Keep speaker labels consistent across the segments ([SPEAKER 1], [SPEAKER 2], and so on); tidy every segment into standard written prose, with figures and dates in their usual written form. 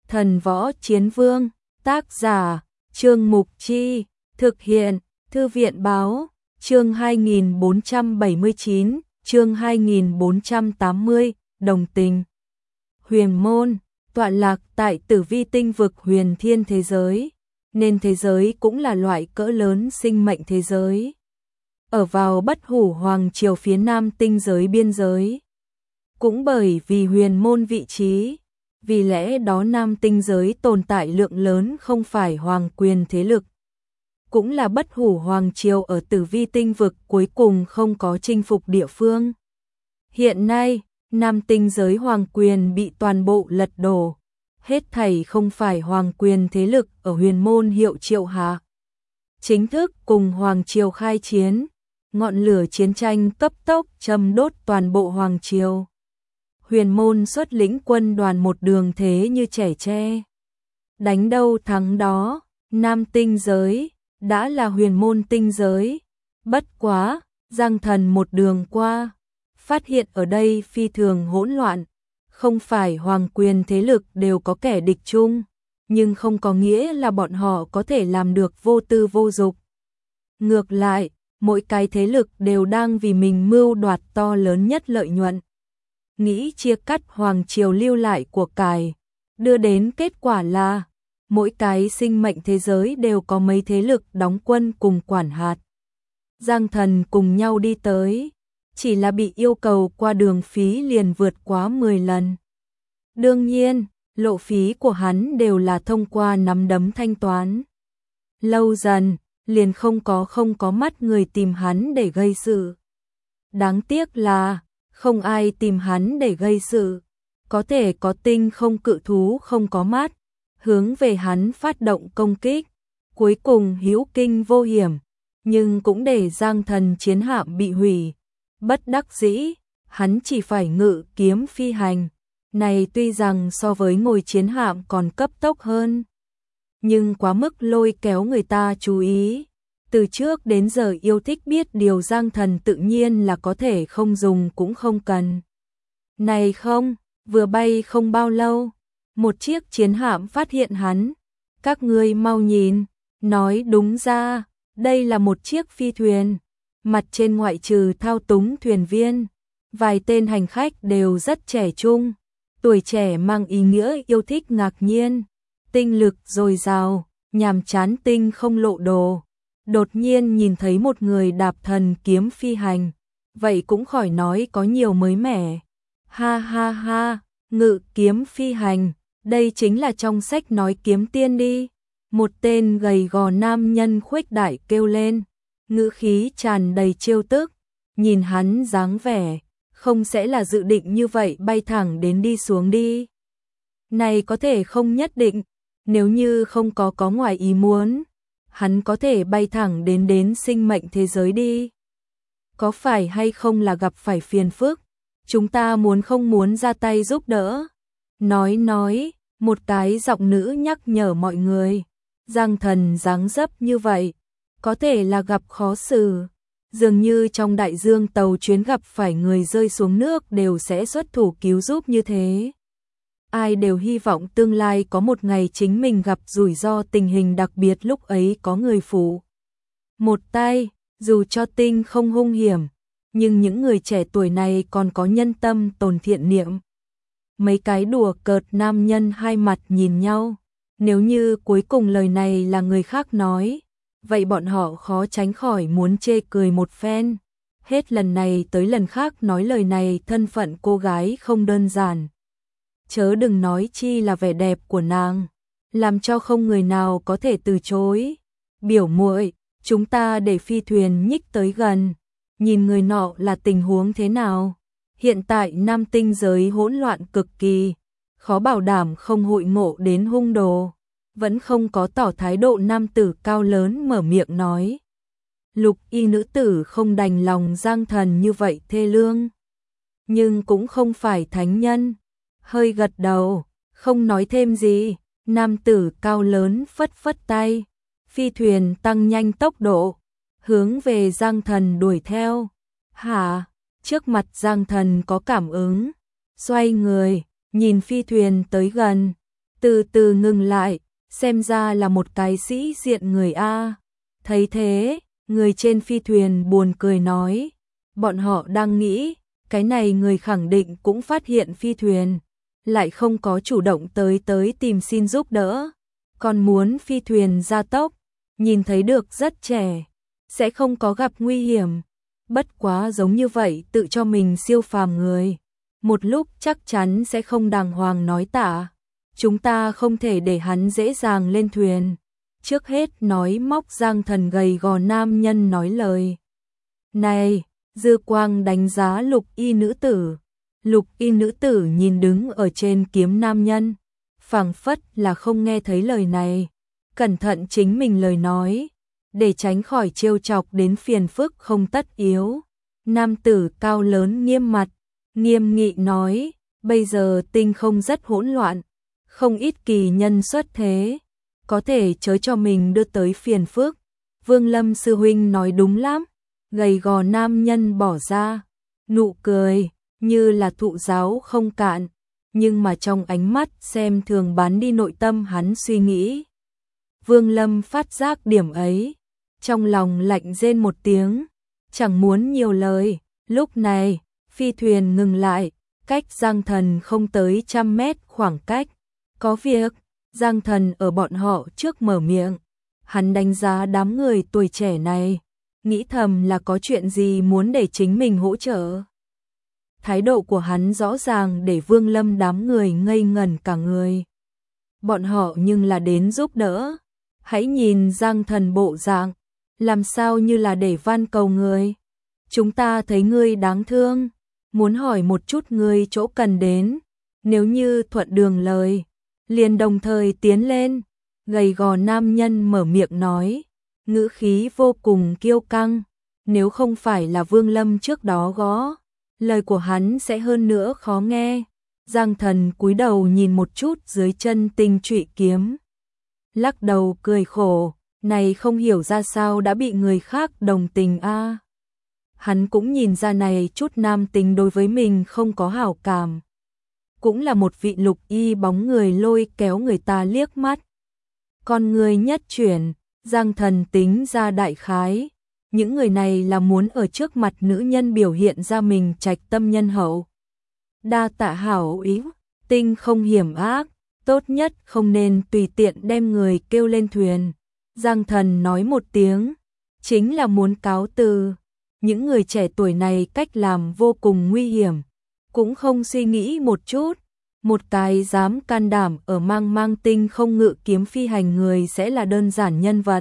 [SPEAKER 1] Thần Võ Chiến Vương, tác giả, Trương Mục Chi, thực hiện, Thư viện Báo, chương 2479, chương 2480, đồng tình. Huyền môn, tọa lạc tại Tử Vi tinh vực huyền thiên thế giới, nên thế giới cũng là loại cỡ lớn sinh mệnh thế giới. Ở vào Bất Hủ Hoàng Triều phía nam tinh giới biên giới. Cũng bởi vì huyền môn vị trí, vì lẽ đó nam tinh giới tồn tại lượng lớn không phải hoàng quyền thế lực. Cũng là Bất Hủ Hoàng Triều ở Tử Vi tinh vực cuối cùng không có chinh phục địa phương. Hiện nay, nam tinh giới hoàng quyền bị toàn bộ lật đổ. Hết thảy không phải hoàng quyền thế lực ở huyền môn hiệu triệu hạ. Chính thức cùng hoàng triều khai chiến, ngọn lửa chiến tranh cấp tốc châm đốt toàn bộ hoàng triều. Huyền môn xuất lĩnh quân đoàn một đường thế như trẻ tre. Đánh đâu thắng đó, nam tinh giới, đã là huyền môn tinh giới. Bất quá, Giang Thần một đường qua, phát hiện ở đây phi thường hỗn loạn. Không phải hoàng quyền thế lực đều có kẻ địch chung, nhưng không có nghĩa là bọn họ có thể làm được vô tư vô dục. Ngược lại, mỗi cái thế lực đều đang vì mình mưu đoạt to lớn nhất lợi nhuận. Nghĩ chia cắt hoàng triều lưu lại của cải, đưa đến kết quả là mỗi cái sinh mệnh thế giới đều có mấy thế lực đóng quân cùng quản hạt. Giang Thần cùng nhau đi tới, chỉ là bị yêu cầu qua đường phí liền vượt quá 10 lần. Đương nhiên, lộ phí của hắn đều là thông qua nắm đấm thanh toán. Lâu dần, liền không có mắt người tìm hắn để gây sự. Đáng tiếc là không ai tìm hắn để gây sự. Có thể có tinh không cự thú không có mắt, hướng về hắn phát động công kích, cuối cùng hữu kinh vô hiểm, nhưng cũng để Giang Thần chiến hạm bị hủy. Bất đắc dĩ, hắn chỉ phải ngự kiếm phi hành. Này tuy rằng so với ngồi chiến hạm còn cấp tốc hơn, nhưng quá mức lôi kéo người ta chú ý. Từ trước đến giờ yêu thích biết điều Giang Thần tự nhiên là có thể không dùng cũng không cần. Này không, vừa bay không bao lâu, một chiếc chiến hạm phát hiện hắn. Các ngươi mau nhìn, nói đúng ra, đây là một chiếc phi thuyền. Mặt trên ngoại trừ thao túng thuyền viên, vài tên hành khách đều rất trẻ trung, tuổi trẻ mang ý nghĩa yêu thích ngạc nhiên, tinh lực dồi dào, nhàm chán tinh không lộ đồ. Đột nhiên nhìn thấy một người đạp thần kiếm phi hành, vậy cũng khỏi nói có nhiều mới mẻ. Ha ha ha, ngự kiếm phi hành, đây chính là trong sách nói kiếm tiên đi. Một tên gầy gò nam nhân khuếch đại kêu lên, ngữ khí tràn đầy trêu tức, nhìn hắn dáng vẻ, không sẽ là dự định như vậy bay thẳng đến đi xuống đi. Này có thể không nhất định, nếu như không có ngoài ý muốn, hắn có thể bay thẳng đến sinh mệnh thế giới đi. Có phải hay không là gặp phải phiền phức, chúng ta muốn không muốn ra tay giúp đỡ. Nói, một cái giọng nữ nhắc nhở mọi người. Giang Thần dáng dấp như vậy, có thể là gặp khó xử. Dường như trong đại dương tàu chuyến gặp phải người rơi xuống nước đều sẽ xuất thủ cứu giúp như thế. Ai đều hy vọng tương lai có một ngày chính mình gặp rủi ro tình hình đặc biệt lúc ấy có người phụ một tay, dù cho tinh không hung hiểm, nhưng những người trẻ tuổi này còn có nhân tâm tồn thiện niệm. Mấy cái đùa cợt nam nhân hai mặt nhìn nhau, nếu như cuối cùng lời này là người khác nói, vậy bọn họ khó tránh khỏi muốn chê cười một phen. Hết lần này tới lần khác nói lời này thân phận cô gái không đơn giản. Chớ đừng nói chi là vẻ đẹp của nàng, làm cho không người nào có thể từ chối. Biểu muội, chúng ta để phi thuyền nhích tới gần, nhìn người nọ là tình huống thế nào. Hiện tại nam tinh giới hỗn loạn cực kỳ, khó bảo đảm không hội ngộ đến hung đồ. Vẫn không có tỏ thái độ nam tử cao lớn mở miệng nói. Lục y nữ tử không đành lòng Giang Thần như vậy thê lương, nhưng cũng không phải thánh nhân, hơi gật đầu, không nói thêm gì. Nam tử cao lớn phất phất tay, phi thuyền tăng nhanh tốc độ, hướng về Giang Thần đuổi theo. Hả? Trước mặt Giang Thần có cảm ứng, xoay người, nhìn phi thuyền tới gần, từ từ ngừng lại, xem ra là một cái sĩ diện người a. Thấy thế, người trên phi thuyền buồn cười nói, bọn họ đang nghĩ, cái này người khẳng định cũng phát hiện phi thuyền, lại không có chủ động tới tìm xin giúp đỡ, còn muốn phi thuyền gia tốc, nhìn thấy được rất trẻ, sẽ không có gặp nguy hiểm, bất quá giống như vậy tự cho mình siêu phàm người, một lúc chắc chắn sẽ không đàng hoàng nói tả, chúng ta không thể để hắn dễ dàng lên thuyền. Trước hết nói móc Giang Thần gầy gò nam nhân nói lời. Này, dư quang đánh giá lục y nữ tử. Lục y nữ tử nhìn đứng ở trên kiếm nam nhân, phảng phất là không nghe thấy lời này, cẩn thận chính mình lời nói, để tránh khỏi trêu chọc đến phiền phức không tất yếu. Nam tử cao lớn nghiêm mặt, nghiêm nghị nói, bây giờ tinh không rất hỗn loạn, không ít kỳ nhân xuất thế, có thể chớ cho mình đưa tới phiền phức. Vương Lâm sư huynh nói đúng lắm, gầy gò nam nhân bỏ ra, nụ cười, như là thụ giáo không cạn, nhưng mà trong ánh mắt xem thường bán đi nội tâm hắn suy nghĩ. Vương Lâm phát giác điểm ấy, trong lòng lạnh rên một tiếng, chẳng muốn nhiều lời, lúc này, phi thuyền ngừng lại, cách Giang Thần không tới 100 mét khoảng cách, có việc. Giang Thần ở bọn họ trước mở miệng, hắn đánh giá đám người tuổi trẻ này, nghĩ thầm là có chuyện gì muốn để chính mình hỗ trợ. Thái độ của hắn rõ ràng để Vương Lâm đám người ngây ngẩn cả người. Bọn họ nhưng là đến giúp đỡ, hãy nhìn Giang Thần bộ dạng, làm sao như là để van cầu người. Chúng ta thấy ngươi đáng thương, muốn hỏi một chút ngươi chỗ cần đến, nếu như thuận đường lời, liền đồng thời tiến lên. Gầy gò nam nhân mở miệng nói, ngữ khí vô cùng kiêu căng, nếu không phải là Vương Lâm trước đó gõ, lời của hắn sẽ hơn nữa khó nghe. Giang Thần cúi đầu nhìn một chút dưới chân tinh trụy kiếm, lắc đầu cười khổ, này không hiểu ra sao đã bị người khác đồng tình a. Hắn cũng nhìn ra này chút nam tính đối với mình không có hảo cảm. Cũng là một vị lục y bóng người lôi kéo người ta liếc mắt. Con người nhất chuyển, Giang Thần tính ra đại khái. Những người này là muốn ở trước mặt nữ nhân biểu hiện ra mình trạch tâm nhân hậu. Đa tạ hảo ý, tinh không hiểm ác, tốt nhất không nên tùy tiện đem người kêu lên thuyền. Giang Thần nói một tiếng, chính là muốn cáo từ. Những người trẻ tuổi này cách làm vô cùng nguy hiểm, cũng không suy nghĩ một chút. Một cái dám can đảm ở mang tinh không ngự kiếm phi hành người sẽ là đơn giản nhân vật.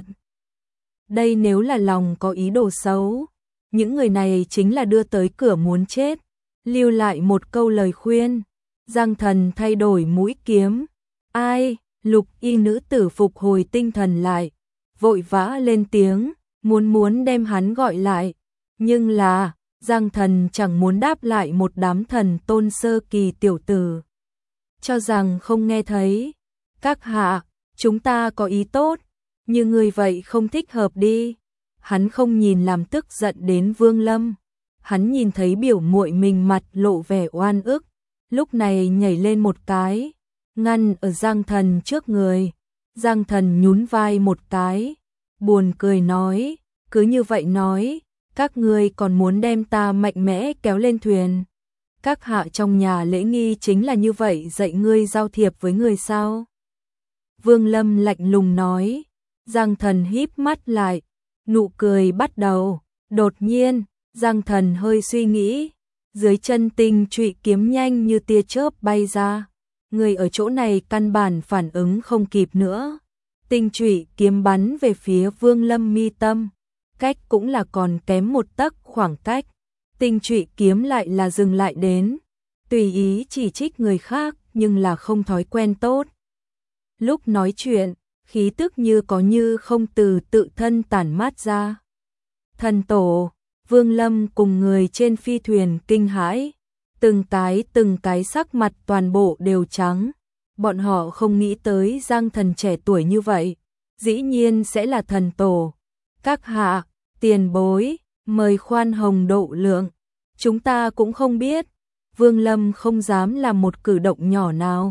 [SPEAKER 1] Đây nếu là lòng có ý đồ xấu, những người này chính là đưa tới cửa muốn chết. Lưu lại một câu lời khuyên, Giang Thần thay đổi mũi kiếm. Ai? Lục y nữ tử phục hồi tinh thần lại, vội vã lên tiếng, muốn đem hắn gọi lại. Nhưng là, Giang Thần chẳng muốn đáp lại một đám thần tôn sơ kỳ tiểu tử. Cho rằng không nghe thấy. Các hạ, chúng ta có ý tốt, như người vậy không thích hợp đi. Hắn không nhìn làm tức giận đến Vương Lâm. Hắn nhìn thấy biểu muội mình mặt lộ vẻ oan ức, lúc này nhảy lên một cái, ngăn ở Giang Thần trước người. Giang Thần nhún vai một cái, buồn cười nói, cứ như vậy nói, các ngươi còn muốn đem ta mạnh mẽ kéo lên thuyền. Các hạ trong nhà lễ nghi chính là như vậy dạy ngươi giao thiệp với người sao? Vương Lâm lạnh lùng nói. Giang Thần híp mắt lại, nụ cười bắt đầu. Đột nhiên, Giang Thần hơi suy nghĩ, dưới chân tinh trụy kiếm nhanh như tia chớp bay ra. Người ở chỗ này căn bản phản ứng không kịp nữa. Tinh trụy kiếm bắn về phía Vương Lâm mi tâm, cách cũng là còn kém một tấc khoảng cách. Tinh trụy kiếm lại là dừng lại đến, tùy ý chỉ trích người khác nhưng là không thói quen tốt. Lúc nói chuyện, khí tức như có như không từ tự thân tản mát ra. Thần tổ, Vương Lâm cùng người trên phi thuyền kinh hãi, từng cái sắc mặt toàn bộ đều trắng. Bọn họ không nghĩ tới Giang Thần trẻ tuổi như vậy, dĩ nhiên sẽ là thần tổ. Các hạ, tiền bối, mời khoan hồng độ lượng, chúng ta cũng không biết. Vương Lâm không dám làm một cử động nhỏ nào,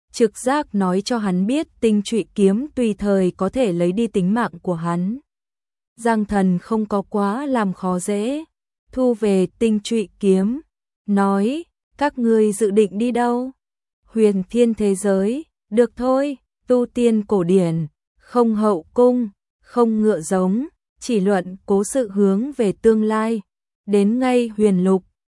[SPEAKER 1] trực giác nói cho hắn biết tinh trụy kiếm tùy thời có thể lấy đi tính mạng của hắn. Giang Thần không có quá làm khó dễ, thu về tinh trụy kiếm, nói, các ngươi dự định đi đâu? Huyền thiên thế giới, được thôi, tu tiên cổ điển, không hậu cung, không ngựa giống, chỉ luận cố sự hướng về tương lai, đến ngay huyền lục,